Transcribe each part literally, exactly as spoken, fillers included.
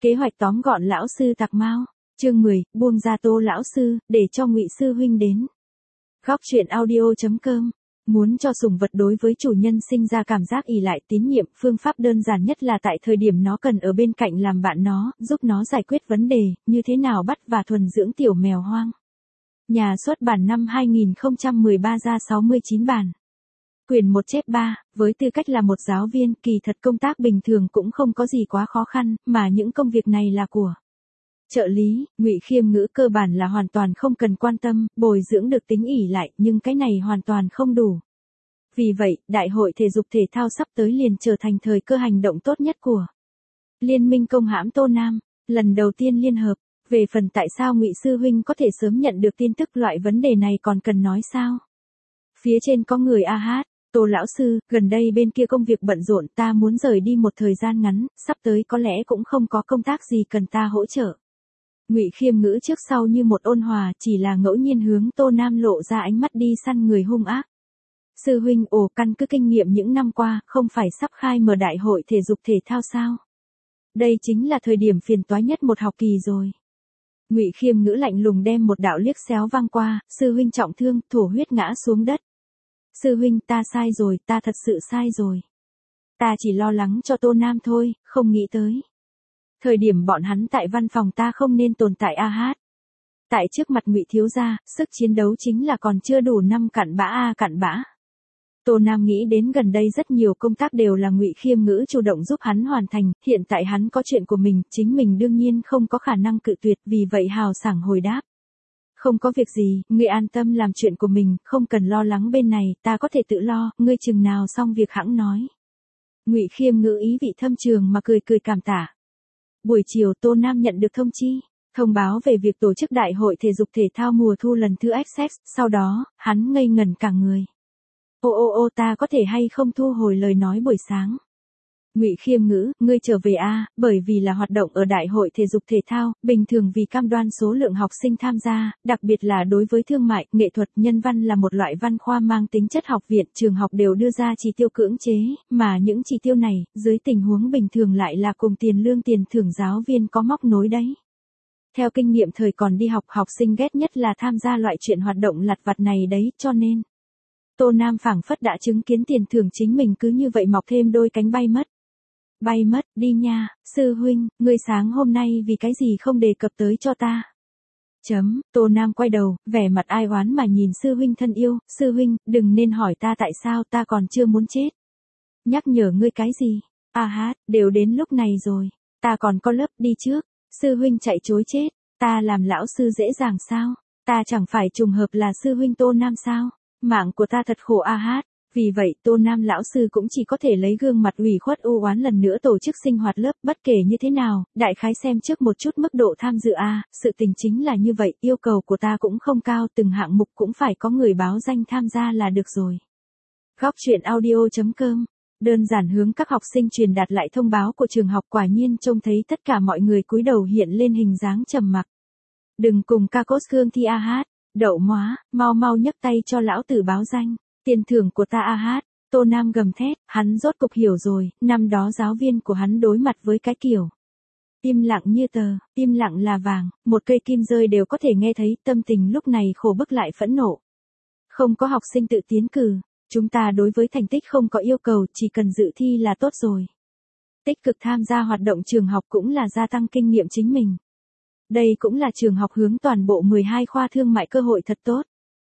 Kế hoạch tóm gọn lão sư Tạc Mao. Chương mười, buông ra Tô lão sư, để cho Ngụy sư huynh đến. Góc truyện audio chấm com. Muốn cho sủng vật đối với chủ nhân sinh ra cảm giác ỷ lại tín nhiệm, phương pháp đơn giản nhất là tại thời điểm nó cần ở bên cạnh làm bạn nó, giúp nó giải quyết vấn đề, như thế nào bắt và thuần dưỡng tiểu mèo hoang. Nhà xuất bản năm hai nghìn không trăm mười ba ra sáu mươi chín bản. Quyển một chép ba, với tư cách là một giáo viên, kỳ thật công tác bình thường cũng không có gì quá khó khăn, mà những công việc này là của trợ lý. Ngụy Khiêm Ngữ cơ bản là hoàn toàn không cần quan tâm, bồi dưỡng được tính ỷ lại, nhưng cái này hoàn toàn không đủ. Vì vậy, Đại hội thể dục thể thao sắp tới liền trở thành thời cơ hành động tốt nhất của Liên minh công hãm Tô Nam, lần đầu tiên liên hợp. Về phần tại sao Ngụy sư huynh có thể sớm nhận được tin tức, loại vấn đề này còn cần nói sao? Phía trên có người a hát, Tô lão sư, gần đây bên kia công việc bận rộn, ta muốn rời đi một thời gian ngắn, sắp tới có lẽ cũng không có công tác gì cần ta hỗ trợ. Ngụy Khiêm Ngữ trước sau như một ôn hòa, chỉ là ngẫu nhiên hướng Tô Nam lộ ra ánh mắt đi săn người hung ác. Sư huynh, ồ, căn cứ kinh nghiệm những năm qua, không phải sắp khai mở đại hội thể dục thể thao sao? Đây chính là thời điểm phiền toái nhất một học kỳ rồi. Ngụy Khiêm Ngữ lạnh lùng đem một đạo liếc xéo vang qua, sư huynh trọng thương, thổ huyết ngã xuống đất. Sư huynh, ta sai rồi, ta thật sự sai rồi. Ta chỉ lo lắng cho Tô Nam thôi, không nghĩ tới. Thời điểm bọn hắn tại văn phòng ta không nên tồn tại a hát. Tại trước mặt Ngụy thiếu gia, sức chiến đấu chính là còn chưa đủ năm cặn bã a cặn bã. Tô Nam nghĩ đến gần đây rất nhiều công tác đều là Ngụy Khiêm Ngữ chủ động giúp hắn hoàn thành, hiện tại hắn có chuyện của mình, chính mình đương nhiên không có khả năng cự tuyệt, vì vậy hào sảng hồi đáp. Không có việc gì, ngươi an tâm làm chuyện của mình, không cần lo lắng bên này, ta có thể tự lo, ngươi chừng nào xong việc hẵng nói. Ngụy Khiêm Ngữ ý vị thâm trường mà cười cười cảm tạ. Buổi chiều Tô Nam nhận được thông chi, thông báo về việc tổ chức đại hội thể dục thể thao mùa thu lần thứ ích ét, sau đó, hắn ngây ngẩn cả người. Ô ô ô, ta có thể hay không thu hồi lời nói buổi sáng? Ngụy Khiêm Ngữ, ngươi trở về a, bởi vì là hoạt động ở đại hội thể dục thể thao, bình thường vì cam đoan số lượng học sinh tham gia, đặc biệt là đối với thương mại, nghệ thuật, nhân văn là một loại văn khoa mang tính chất học viện, trường học đều đưa ra chỉ tiêu cưỡng chế, mà những chỉ tiêu này, dưới tình huống bình thường lại là cùng tiền lương tiền thưởng giáo viên có móc nối đấy. Theo kinh nghiệm thời còn đi học, học sinh ghét nhất là tham gia loại chuyện hoạt động lặt vặt này đấy, cho nên Tô Nam phảng phất đã chứng kiến tiền thưởng chính mình cứ như vậy mọc thêm đôi cánh bay mất. Bay mất, đi nha, sư huynh, ngươi sáng hôm nay vì cái gì không đề cập tới cho ta? Chấm, Tô Nam quay đầu, vẻ mặt ai oán mà nhìn sư huynh thân yêu, sư huynh, đừng nên hỏi ta tại sao ta còn chưa muốn chết. Nhắc nhở ngươi cái gì? A hát, đều đến lúc này rồi, ta còn có lớp đi trước, sư huynh chạy chối chết, ta làm lão sư dễ dàng sao? Ta chẳng phải trùng hợp là sư huynh Tô Nam sao? Mạng của ta thật khổ a hát. Vì vậy, Tô Nam lão sư cũng chỉ có thể lấy gương mặt ủy khuất u oán lần nữa tổ chức sinh hoạt lớp, bất kể như thế nào, đại khái xem trước một chút mức độ tham dự a, sự tình chính là như vậy, yêu cầu của ta cũng không cao, từng hạng mục cũng phải có người báo danh tham gia là được rồi. Góc truyện audio chấm com. Đơn giản hướng các học sinh truyền đạt lại thông báo của trường học, quả nhiên trông thấy tất cả mọi người cúi đầu hiện lên hình dáng trầm mặc. Đừng cùng ca cốt Khương thi a hát, đậu móa, mau mau nhấc tay cho lão tử báo danh. Tiền thưởng của ta a hát, Tô Nam gầm thét, hắn rốt cục hiểu rồi, năm đó giáo viên của hắn đối mặt với cái kiểu im lặng như tờ, im lặng là vàng, một cây kim rơi đều có thể nghe thấy, tâm tình lúc này khổ bức lại phẫn nộ. Không có học sinh tự tiến cử, chúng ta đối với thành tích không có yêu cầu, chỉ cần dự thi là tốt rồi. Tích cực tham gia hoạt động trường học cũng là gia tăng kinh nghiệm chính mình. Đây cũng là trường học hướng toàn bộ mười hai khoa thương mại cơ hội thật tốt.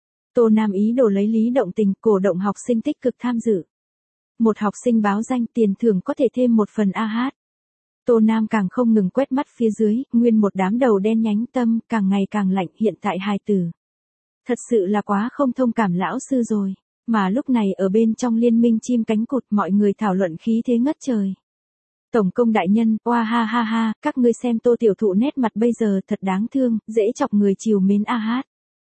Tô Nam ý đồ lấy lý động tình, cổ động học sinh tích cực tham dự. Một học sinh báo danh, tiền thưởng có thể thêm một phần a hát. Tô Nam càng không ngừng quét mắt phía dưới, nguyên một đám đầu đen nhánh, tâm càng ngày càng lạnh, hiện tại hài tử. Thật sự là quá không thông cảm lão sư rồi, mà lúc này ở bên trong liên minh chim cánh cụt, mọi người thảo luận khí thế ngất trời. Tổng công đại nhân, oa ha ha ha, các ngươi xem Tô tiểu thụ nét mặt bây giờ thật đáng thương, dễ chọc người chiều mến a hát.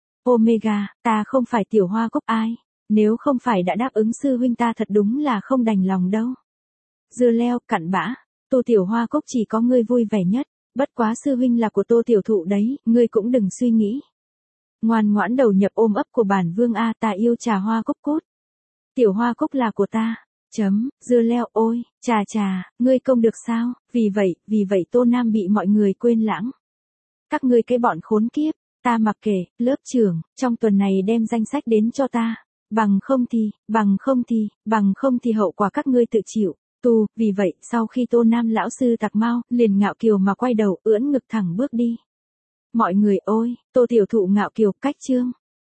Omega, ta không phải tiểu hoa cúc ai, nếu không phải đã đáp ứng sư huynh ta thật đúng là không đành lòng đâu. Dưa leo, cặn bã, Tô tiểu hoa cúc chỉ có ngươi vui vẻ nhất, bất quá sư huynh là của Tô tiểu thụ đấy, ngươi cũng đừng suy nghĩ. Ngoan ngoãn đầu nhập ôm ấp của bản vương a, ta yêu trà hoa cúc cút. Tiểu hoa cúc là của ta, Chấm, dưa leo ôi, chà chà, ngươi công được sao, vì vậy, vì vậy Tô Nam bị mọi người quên lãng. Các ngươi cái bọn khốn kiếp, ta mặc kệ, lớp trưởng, trong tuần này đem danh sách đến cho ta. Bằng không thì, bằng không thì, bằng không thì hậu quả các ngươi tự chịu. Tu, vì vậy, sau khi Tô Nam lão sư tạc mau, liền ngạo kiều mà quay đầu, ưỡn ngực thẳng bước đi. Mọi người ôi, Tô tiểu thụ ngạo kiều, cách chương.